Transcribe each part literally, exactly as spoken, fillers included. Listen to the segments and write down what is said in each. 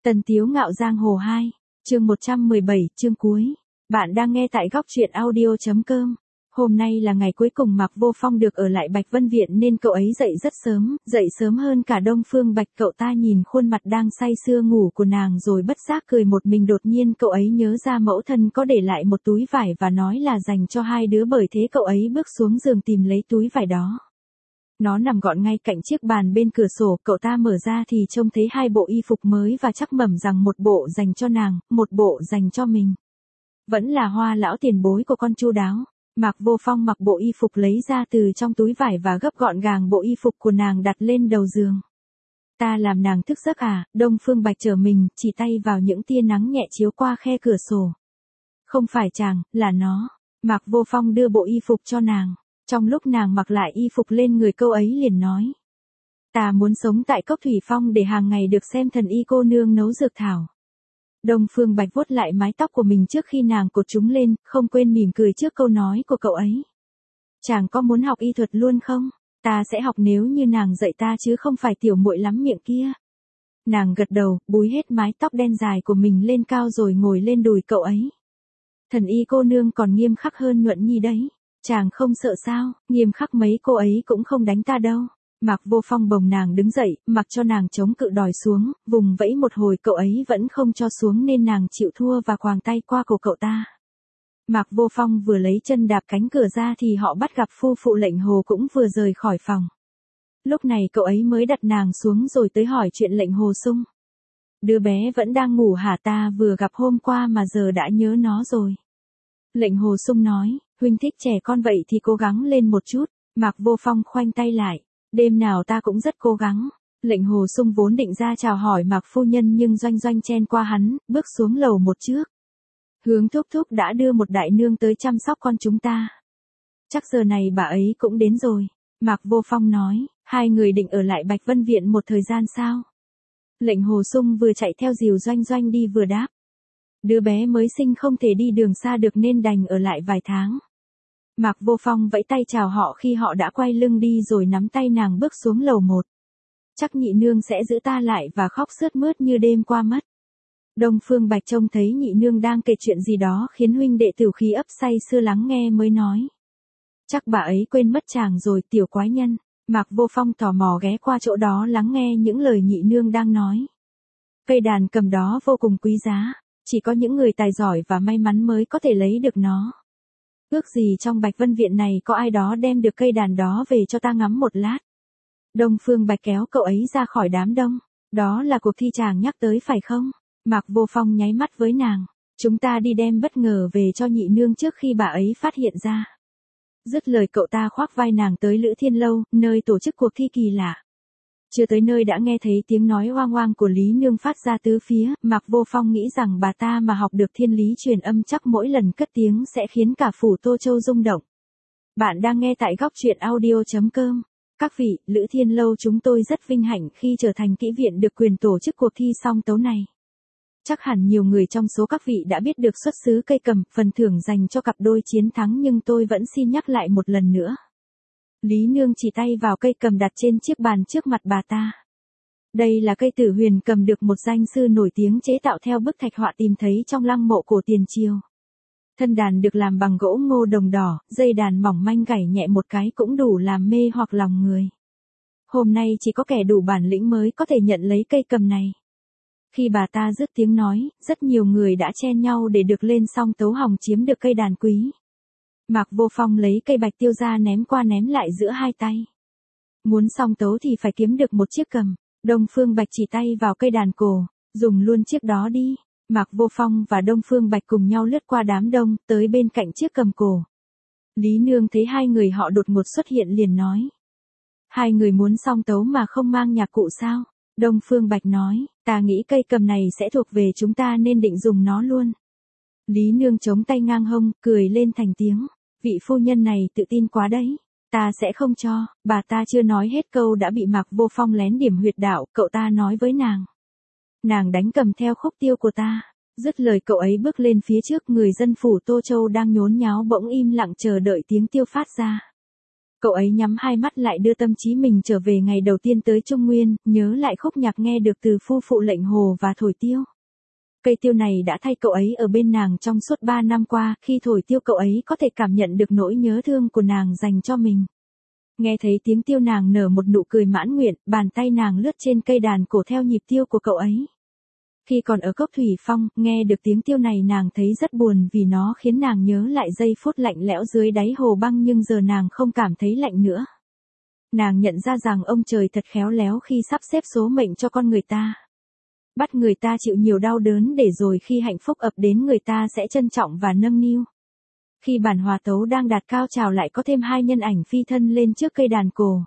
Tần Tiếu Ngạo Giang Hồ hai, chương một trăm mười bảy, chương cuối. Bạn đang nghe tại góc truyện audio chấm com. Hôm nay là ngày cuối cùng Mạc Vô Phong được ở lại Bạch Vân Viện nên cậu ấy dậy rất sớm, dậy sớm hơn cả Đông Phương Bạch. Cậu ta nhìn khuôn mặt đang say sưa ngủ của nàng rồi bất giác cười một mình. Đột nhiên cậu ấy nhớ ra mẫu thân có để lại một túi vải và nói là dành cho hai đứa, bởi thế cậu ấy bước xuống giường tìm lấy túi vải đó. Nó nằm gọn ngay cạnh chiếc bàn bên cửa sổ. Cậu ta mở ra thì trông thấy hai bộ y phục mới và chắc mẩm rằng một bộ dành cho nàng, một bộ dành cho mình. Vẫn là Hoa lão tiền bối của con chu đáo. Mạc Vô Phong mặc bộ y phục lấy ra từ trong túi vải và gấp gọn gàng bộ y phục của nàng đặt lên đầu giường. Ta làm nàng thức giấc à? Đông Phương Bạch trở mình, chỉ tay vào những tia nắng nhẹ chiếu qua khe cửa sổ. Không phải chàng, là nó. Mạc Vô Phong đưa bộ y phục cho nàng. Trong lúc nàng mặc lại y phục lên người, câu ấy liền nói: ta muốn sống tại Cốc Thủy Phong để hàng ngày được xem thần y cô nương nấu dược thảo. Đông Phương Bạch vuốt lại mái tóc của mình trước khi nàng cột chúng lên, không quên mỉm cười trước câu nói của cậu ấy. Chàng có muốn học y thuật luôn không? Ta sẽ học nếu như nàng dạy ta chứ không phải tiểu muội lắm miệng kia. Nàng gật đầu, búi hết mái tóc đen dài của mình lên cao rồi ngồi lên đùi cậu ấy. Thần y cô nương còn nghiêm khắc hơn Nhuận Nhi đấy. Chàng không sợ sao? Nghiêm khắc mấy cô ấy cũng không đánh ta đâu. Mạc Vô Phong bồng nàng đứng dậy, mặc cho nàng chống cự đòi xuống, vùng vẫy một hồi cậu ấy vẫn không cho xuống nên nàng chịu thua và quàng tay qua cổ cậu ta. Mạc Vô Phong vừa lấy chân đạp cánh cửa ra thì họ bắt gặp phu phụ Lệnh Hồ cũng vừa rời khỏi phòng. Lúc này cậu ấy mới đặt nàng xuống rồi tới hỏi chuyện Lệnh Hồ Sung. Đứa bé vẫn đang ngủ hả? Ta vừa gặp hôm qua mà giờ đã nhớ nó rồi. Lệnh Hồ Sung nói, huynh thích trẻ con vậy thì cố gắng lên một chút. Mạc Vô Phong khoanh tay lại. Đêm nào ta cũng rất cố gắng. Lệnh Hồ Sung vốn định ra chào hỏi Mạc phu nhân nhưng Doanh Doanh chen qua hắn, bước xuống lầu một trước. Hướng thúc thúc đã đưa một đại nương tới chăm sóc con chúng ta. Chắc giờ này bà ấy cũng đến rồi. Mạc Vô Phong nói, hai người định ở lại Bạch Vân Viện một thời gian sao? Lệnh Hồ Sung vừa chạy theo dìu Doanh Doanh đi vừa đáp. Đứa bé mới sinh không thể đi đường xa được nên đành ở lại vài tháng. Mạc Vô Phong vẫy tay chào họ khi họ đã quay lưng đi rồi nắm tay nàng bước xuống lầu một. Chắc nhị nương sẽ giữ ta lại và khóc sướt mướt như đêm qua mất. Đông Phương Bạch trông thấy nhị nương đang kể chuyện gì đó khiến huynh đệ tử khí ấp say sưa lắng nghe mới nói. Chắc bà ấy quên mất chàng rồi, tiểu quái nhân. Mạc Vô Phong tò mò ghé qua chỗ đó lắng nghe những lời nhị nương đang nói. Cây đàn cầm đó vô cùng quý giá, chỉ có những người tài giỏi và may mắn mới có thể lấy được nó. Ước gì trong Bạch Vân Viện này có ai đó đem được cây đàn đó về cho ta ngắm một lát. Đông Phương Bạch kéo cậu ấy ra khỏi đám đông. Đó là cuộc thi chàng nhắc tới phải không? Mạc Vô Phong nháy mắt với nàng. Chúng ta đi đem bất ngờ về cho nhị nương trước khi bà ấy phát hiện ra. Dứt lời cậu ta khoác vai nàng tới Lữ Thiên Lâu, nơi tổ chức cuộc thi kỳ lạ. Chưa tới nơi đã nghe thấy tiếng nói oang oang của Lý Nương phát ra tứ phía. Mạc Vô Phong nghĩ rằng bà ta mà học được thiên lý truyền âm chắc mỗi lần cất tiếng sẽ khiến cả phủ Tô Châu rung động. Bạn đang nghe tại góc truyện audio chấm com. Các vị, Lữ Thiên Lâu chúng tôi rất vinh hạnh khi trở thành kỹ viện được quyền tổ chức cuộc thi song tấu này. Chắc hẳn nhiều người trong số các vị đã biết được xuất xứ cây cầm, phần thưởng dành cho cặp đôi chiến thắng, nhưng tôi vẫn xin nhắc lại một lần nữa. Lý Nương chỉ tay vào cây cầm đặt trên chiếc bàn trước mặt bà ta. Đây là cây Tử Huyền cầm được một danh sư nổi tiếng chế tạo theo bức thạch họa tìm thấy trong lăng mộ cổ tiền triều. Thân đàn được làm bằng gỗ ngô đồng đỏ, dây đàn mỏng manh gảy nhẹ một cái cũng đủ làm mê hoặc lòng người. Hôm nay chỉ có kẻ đủ bản lĩnh mới có thể nhận lấy cây cầm này. Khi bà ta dứt tiếng nói, rất nhiều người đã chen nhau để được lên song tấu hòng chiếm được cây đàn quý. Mạc Vô Phong lấy cây bạch tiêu ra ném qua ném lại giữa hai tay. Muốn song tấu thì phải kiếm được một chiếc cầm. Đông Phương Bạch chỉ tay vào cây đàn cổ, dùng luôn chiếc đó đi. Mạc Vô Phong và Đông Phương Bạch cùng nhau lướt qua đám đông, tới bên cạnh chiếc cầm cổ. Lý Nương thấy hai người họ đột ngột xuất hiện liền nói. Hai người muốn song tấu mà không mang nhạc cụ sao? Đông Phương Bạch nói, ta nghĩ cây cầm này sẽ thuộc về chúng ta nên định dùng nó luôn. Lý Nương chống tay ngang hông, cười lên thành tiếng. Vị phu nhân này tự tin quá đấy. Ta sẽ không cho. Bà ta chưa nói hết câu đã bị Mạc Vô Phong lén điểm huyệt đạo, cậu ta nói với nàng. Nàng đánh cầm theo khúc tiêu của ta. Dứt lời cậu ấy bước lên phía trước, người dân phủ Tô Châu đang nhốn nháo bỗng im lặng chờ đợi tiếng tiêu phát ra. Cậu ấy nhắm hai mắt lại đưa tâm trí mình trở về ngày đầu tiên tới Trung Nguyên, nhớ lại khúc nhạc nghe được từ phu phụ Lệnh Hồ và thổi tiêu. Cây tiêu này đã thay cậu ấy ở bên nàng trong suốt ba năm qua, khi thổi tiêu cậu ấy có thể cảm nhận được nỗi nhớ thương của nàng dành cho mình. Nghe thấy tiếng tiêu nàng nở một nụ cười mãn nguyện, bàn tay nàng lướt trên cây đàn cổ theo nhịp tiêu của cậu ấy. Khi còn ở Cốc Thủy Phong, nghe được tiếng tiêu này nàng thấy rất buồn vì nó khiến nàng nhớ lại giây phút lạnh lẽo dưới đáy hồ băng, nhưng giờ nàng không cảm thấy lạnh nữa. Nàng nhận ra rằng ông trời thật khéo léo khi sắp xếp số mệnh cho con người ta. Bắt người ta chịu nhiều đau đớn để rồi khi hạnh phúc ập đến người ta sẽ trân trọng và nâng niu. Khi bản hòa tấu đang đạt cao trào lại có thêm hai nhân ảnh phi thân lên trước cây đàn cổ.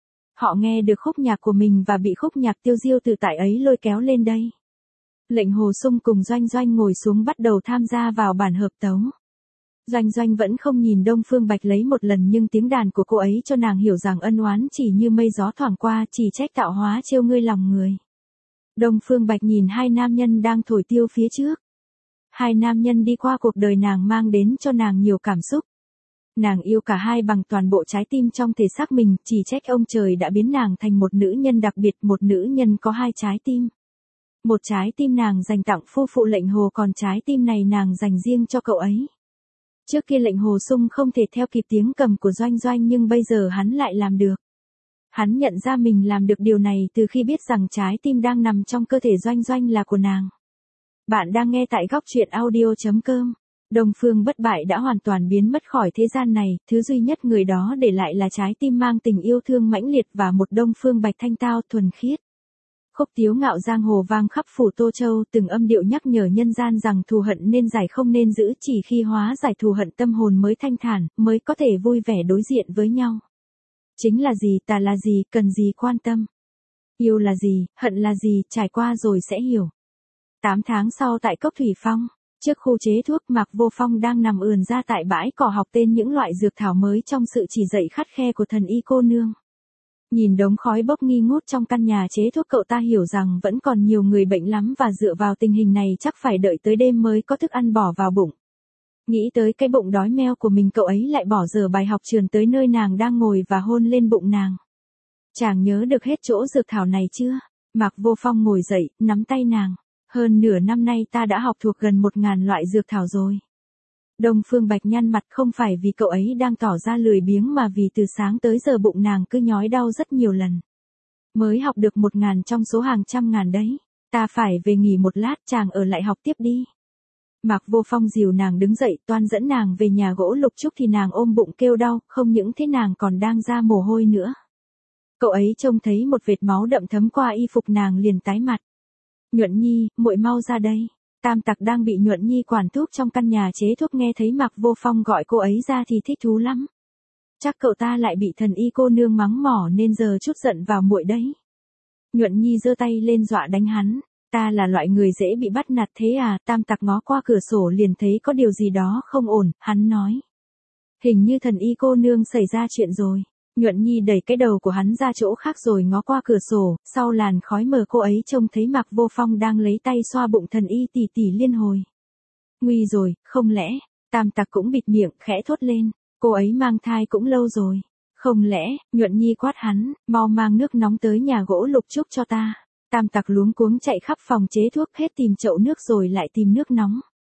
Họ nghe được khúc nhạc của mình và bị khúc nhạc tiêu diêu tự tại ấy lôi kéo lên đây. Lệnh Hồ Sung cùng Doanh Doanh ngồi xuống bắt đầu tham gia vào bản hợp tấu. Doanh Doanh vẫn không nhìn Đông Phương Bạch lấy một lần, nhưng tiếng đàn của cô ấy cho nàng hiểu rằng ân oán chỉ như mây gió thoảng qua, chỉ trách tạo hóa trêu ngươi lòng người. Đông Phương Bạch nhìn hai nam nhân đang thổi tiêu phía trước. Hai nam nhân đi qua cuộc đời nàng mang đến cho nàng nhiều cảm xúc. Nàng yêu cả hai bằng toàn bộ trái tim trong thể xác mình, chỉ trách ông trời đã biến nàng thành một nữ nhân đặc biệt, một nữ nhân có hai trái tim. Một trái tim nàng dành tặng phu phụ Lệnh Hồ, còn trái tim này nàng dành riêng cho cậu ấy. Trước kia Lệnh Hồ Sung không thể theo kịp tiếng cầm của Doanh Doanh, nhưng bây giờ hắn lại làm được. Hắn nhận ra mình làm được điều này từ khi biết rằng trái tim đang nằm trong cơ thể Doanh Doanh là của nàng. Bạn đang nghe tại góc truyện audio chấm com. Đông Phương Bất Bại đã hoàn toàn biến mất khỏi thế gian này, thứ duy nhất người đó để lại là trái tim mang tình yêu thương mãnh liệt và một Đông Phương Bạch thanh tao thuần khiết. Khúc tiếu ngạo giang hồ vang khắp phủ Tô Châu, từng âm điệu nhắc nhở nhân gian rằng thù hận nên giải không nên giữ, chỉ khi hóa giải thù hận tâm hồn mới thanh thản, mới có thể vui vẻ đối diện với nhau. Chính là gì, tà là gì, cần gì quan tâm. Yêu là gì, hận là gì, trải qua rồi sẽ hiểu. Tám tháng sau tại Cốc Thủy Phong, trước khu chế thuốc, Mạc Vô Phong đang nằm ườn ra tại bãi cỏ học tên những loại dược thảo mới trong sự chỉ dạy khắt khe của thần y cô nương. Nhìn đống khói bốc nghi ngút trong căn nhà chế thuốc, cậu ta hiểu rằng vẫn còn nhiều người bệnh lắm và dựa vào tình hình này chắc phải đợi tới đêm mới có thức ăn bỏ vào bụng. Nghĩ tới cái bụng đói meo của mình, cậu ấy lại bỏ dở bài học trườn tới nơi nàng đang ngồi và hôn lên bụng nàng. Chàng nhớ được hết chỗ dược thảo này chưa? Mạc Vô Phong ngồi dậy, nắm tay nàng. Hơn nửa năm nay ta đã học thuộc gần một ngàn loại dược thảo rồi. Đông Phương Bạch nhăn mặt, không phải vì cậu ấy đang tỏ ra lười biếng mà vì từ sáng tới giờ bụng nàng cứ nhói đau rất nhiều lần. Mới học được một ngàn trong số hàng trăm ngàn đấy. Ta phải về nghỉ một lát, chàng ở lại học tiếp đi. Mạc Vô Phong dìu nàng đứng dậy, toan dẫn nàng về nhà gỗ Lục Trúc thì nàng ôm bụng kêu đau, không những thế nàng còn đang ra mồ hôi nữa. Cậu ấy trông thấy một vệt máu đậm thấm qua y phục nàng liền tái mặt. Nhuận Nhi, muội mau ra đây. Tam Tặc đang bị Nhuận Nhi quản thuốc trong căn nhà chế thuốc nghe thấy Mạc Vô Phong gọi cô ấy ra thì thích thú lắm. Chắc cậu ta lại bị thần y cô nương mắng mỏ nên giờ chút giận vào muội đấy. Nhuận Nhi giơ tay lên dọa đánh hắn. Ta là loại người dễ bị bắt nạt thế à? Tam Tặc ngó qua cửa sổ liền thấy có điều gì đó không ổn, hắn nói. Hình như thần y cô nương xảy ra chuyện rồi. Nhuận Nhi đẩy cái đầu của hắn ra chỗ khác rồi ngó qua cửa sổ, sau làn khói mờ cô ấy trông thấy Mạc Vô Phong đang lấy tay xoa bụng thần y tỉ tỉ liên hồi. Nguy rồi, không lẽ, Tam Tặc cũng bịt miệng, khẽ thốt lên, cô ấy mang thai cũng lâu rồi. Không lẽ, Nhuận Nhi quát hắn, mau mang nước nóng tới nhà gỗ Lục Trúc cho ta. Tam Tặc luống cuống chạy khắp phòng chế thuốc, hết tìm chậu nước rồi lại tìm nước nóng.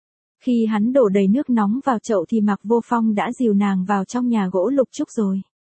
Khi hắn đổ đầy nước nóng vào chậu thì Mạc Vô Phong đã dìu nàng vào trong nhà gỗ Lục Trúc rồi.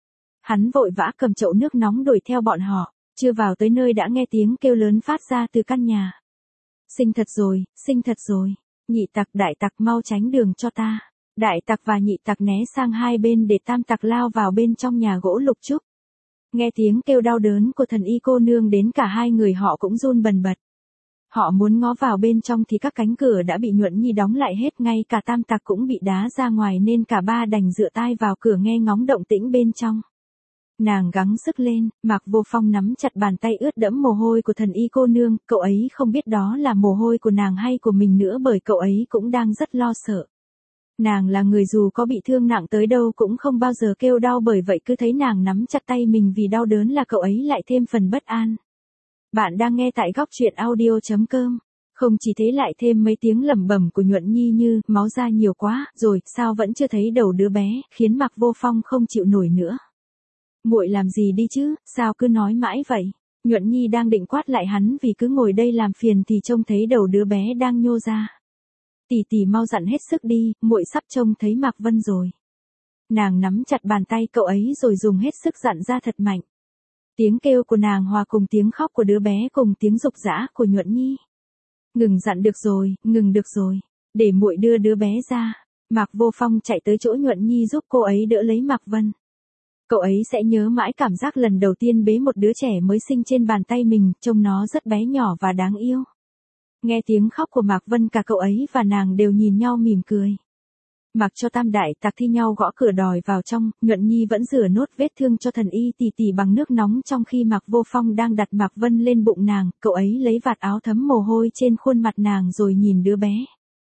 Hắn vội vã cầm chậu nước nóng đuổi theo bọn họ, chưa vào tới nơi đã nghe tiếng kêu lớn phát ra từ căn nhà. Sinh thật rồi, sinh thật rồi, Nhị Tặc, Đại Tặc mau tránh đường cho ta. Đại Tặc và Nhị Tặc né sang hai bên để Tam Tặc lao vào bên trong nhà gỗ Lục Trúc. Nghe tiếng kêu đau đớn của thần y cô nương đến cả hai người họ cũng run bần bật. Họ muốn ngó vào bên trong thì các cánh cửa đã bị Nhuận Nhi đóng lại hết, ngay cả Tam Tặc cũng bị đá ra ngoài nên cả ba đành dựa tai vào cửa nghe ngóng động tĩnh bên trong. Nàng gắng sức lên, Mạc Vô Phong nắm chặt bàn tay ướt đẫm mồ hôi của thần y cô nương, cậu ấy không biết đó là mồ hôi của nàng hay của mình nữa bởi cậu ấy cũng đang rất lo sợ. Nàng là người dù có bị thương nặng tới đâu cũng không bao giờ kêu đau, bởi vậy cứ thấy nàng nắm chặt tay mình vì đau đớn là cậu ấy lại thêm phần bất an. Bạn đang nghe tại góc truyện audio chấm com. Không chỉ thế lại thêm mấy tiếng lẩm bẩm của Nhuận Nhi như, máu ra nhiều quá, rồi, sao vẫn chưa thấy đầu đứa bé, khiến Mạc Vô Phong không chịu nổi nữa. Muội làm gì đi chứ, sao cứ nói mãi vậy? Nhuận Nhi đang định quát lại hắn vì cứ ngồi đây làm phiền thì trông thấy đầu đứa bé đang nhô ra. Tỷ tỷ mau dặn hết sức đi, muội sắp trông thấy Mạc Vân rồi. Nàng nắm chặt bàn tay cậu ấy rồi dùng hết sức dặn ra thật mạnh. Tiếng kêu của nàng hòa cùng tiếng khóc của đứa bé cùng tiếng rục rã của Nhuận Nhi. Ngừng dặn được rồi, ngừng được rồi, để muội đưa đứa bé ra. Mạc Vô Phong chạy tới chỗ Nhuận Nhi giúp cô ấy đỡ lấy Mạc Vân. Cậu ấy sẽ nhớ mãi cảm giác lần đầu tiên bế một đứa trẻ mới sinh trên bàn tay mình, trông nó rất bé nhỏ và đáng yêu. Nghe tiếng khóc của Mạc Vân, cả cậu ấy và nàng đều nhìn nhau mỉm cười. Mặc cho tam đại tặc thi nhau gõ cửa đòi vào trong, Nhuận Nhi vẫn rửa nốt vết thương cho thần y tỷ tỷ bằng nước nóng trong khi Mạc Vô Phong đang đặt Mạc Vân lên bụng nàng, cậu ấy lấy vạt áo thấm mồ hôi trên khuôn mặt nàng rồi nhìn đứa bé.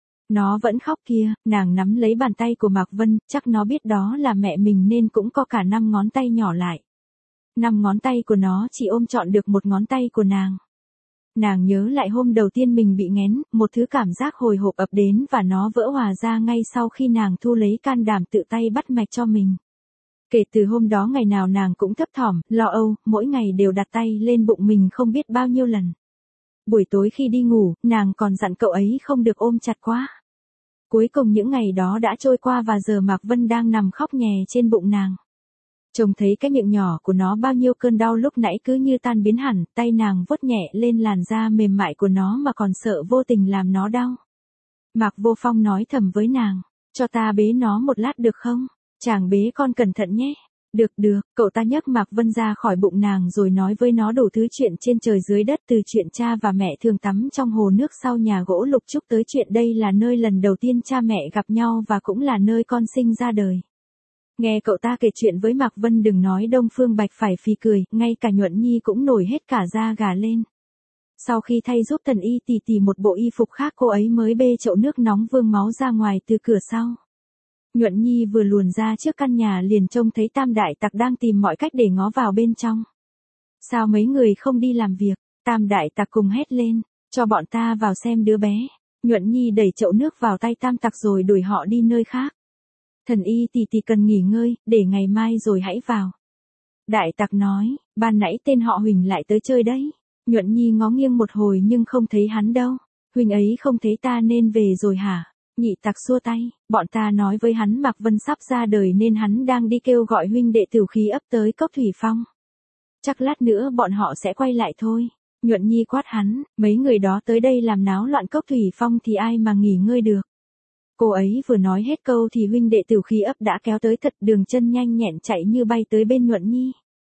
Nó vẫn khóc kia, nàng nắm lấy bàn tay của Mạc Vân, chắc nó biết đó là mẹ mình nên cũng có cả năm ngón tay nhỏ lại. Năm ngón tay của nó chỉ ôm trọn được một ngón tay của nàng. Nàng nhớ lại hôm đầu tiên mình bị nghén, một thứ cảm giác hồi hộp ập đến và nó vỡ hòa ra ngay sau khi nàng thu lấy can đảm tự tay bắt mạch cho mình. Kể từ hôm đó ngày nào nàng cũng thấp thỏm, lo âu, mỗi ngày đều đặt tay lên bụng mình không biết bao nhiêu lần. Buổi tối khi đi ngủ, nàng còn dặn cậu ấy không được ôm chặt quá. Cuối cùng những ngày đó đã trôi qua và giờ Mạc Vân đang nằm khóc nhè trên bụng nàng. Trông thấy cái miệng nhỏ của nó bao nhiêu cơn đau lúc nãy cứ như tan biến hẳn, tay nàng vuốt nhẹ lên làn da mềm mại của nó mà còn sợ vô tình làm nó đau. Mạc Vô Phong nói thầm với nàng, cho ta bế nó một lát được không? Chàng bế con cẩn thận nhé. Được được, cậu ta nhấc Mạc Vân ra khỏi bụng nàng rồi nói với nó đủ thứ chuyện trên trời dưới đất, từ chuyện cha và mẹ thường tắm trong hồ nước sau nhà gỗ Lục Trúc tới chuyện đây là nơi lần đầu tiên cha mẹ gặp nhau và cũng là nơi con sinh ra đời. Nghe cậu ta kể chuyện với Mạc Vân đừng nói Đông Phương Bạch phải phì cười, ngay cả Nhuận Nhi cũng nổi hết cả da gà lên. Sau khi thay giúp thần y tỷ tỷ một bộ y phục khác cô ấy mới bê chậu nước nóng vương máu ra ngoài từ cửa sau. Nhuận Nhi vừa luồn ra trước căn nhà liền trông thấy tam đại tặc đang tìm mọi cách để ngó vào bên trong. Sao mấy người không đi làm việc? Tam đại tặc cùng hét lên, cho bọn ta vào xem đứa bé. Nhuận Nhi đẩy chậu nước vào tay tam tặc rồi đuổi họ đi nơi khác. Thần y tỷ tỷ cần nghỉ ngơi, để ngày mai rồi hãy vào. Đại tặc nói, ban nãy tên họ Huỳnh lại tới chơi đấy. Nhuận Nhi ngó nghiêng một hồi nhưng không thấy hắn đâu. Huỳnh ấy không thấy ta nên về rồi hả? Nhị tặc xua tay, bọn ta nói với hắn Mạc Vân sắp ra đời nên hắn đang đi kêu gọi huynh đệ Tửu Khí ấp tới Cốc Thủy Phong. Chắc lát nữa bọn họ sẽ quay lại thôi. Nhuận Nhi quát hắn, mấy người đó tới đây làm náo loạn Cốc Thủy Phong thì ai mà nghỉ ngơi được. Cô ấy vừa nói hết câu thì huynh đệ Tửu Khí ấp đã kéo tới thật, Đường Chân nhanh nhẹn chạy như bay tới bên Nhuận Nhi.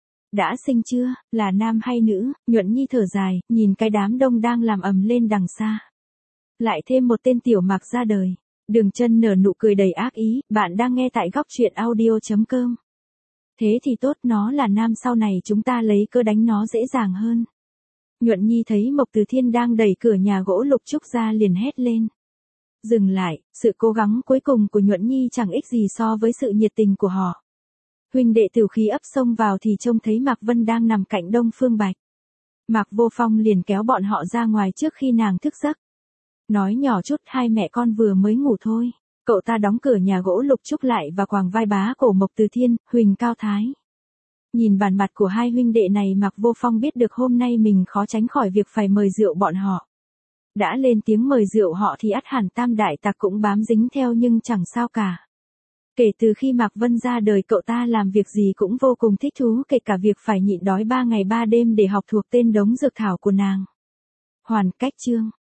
Đã sinh chưa, là nam hay nữ? Nhuận Nhi thở dài, nhìn cái đám đông đang làm ầm lên đằng xa. Lại thêm một tên tiểu Mạc ra đời. Đường Chân nở nụ cười đầy ác ý, bạn đang nghe tại góc truyện audio chấm com. Thế thì tốt, nó là nam sau này chúng ta lấy cơ đánh nó dễ dàng hơn. Nhuận Nhi thấy Mộc Từ Thiên đang đẩy cửa nhà gỗ Lục Trúc ra liền hét lên. Dừng lại, sự cố gắng cuối cùng của Nhuận Nhi chẳng ích gì so với sự nhiệt tình của họ. Huynh đệ Tửu Khí ấp xông vào thì trông thấy Mạc Vân đang nằm cạnh Đông Phương Bạch. Mạc Vô Phong liền kéo bọn họ ra ngoài trước khi nàng thức giấc. Nói nhỏ chút, hai mẹ con vừa mới ngủ thôi. Cậu ta đóng cửa nhà gỗ Lục Trúc lại và quàng vai bá cổ Mộc Từ Thiên, Huỳnh Cao Thái. Nhìn bản mặt của hai huynh đệ này Mạc Vô Phong biết được hôm nay mình khó tránh khỏi việc phải mời rượu bọn họ. Đã lên tiếng mời rượu họ thì ắt hẳn tam đại tặc cũng bám dính theo nhưng chẳng sao cả. Kể từ khi Mạc Vân ra đời cậu ta làm việc gì cũng vô cùng thích thú, kể cả việc phải nhịn đói ba ngày ba đêm để học thuộc tên đống dược thảo của nàng. Hoàn cách chương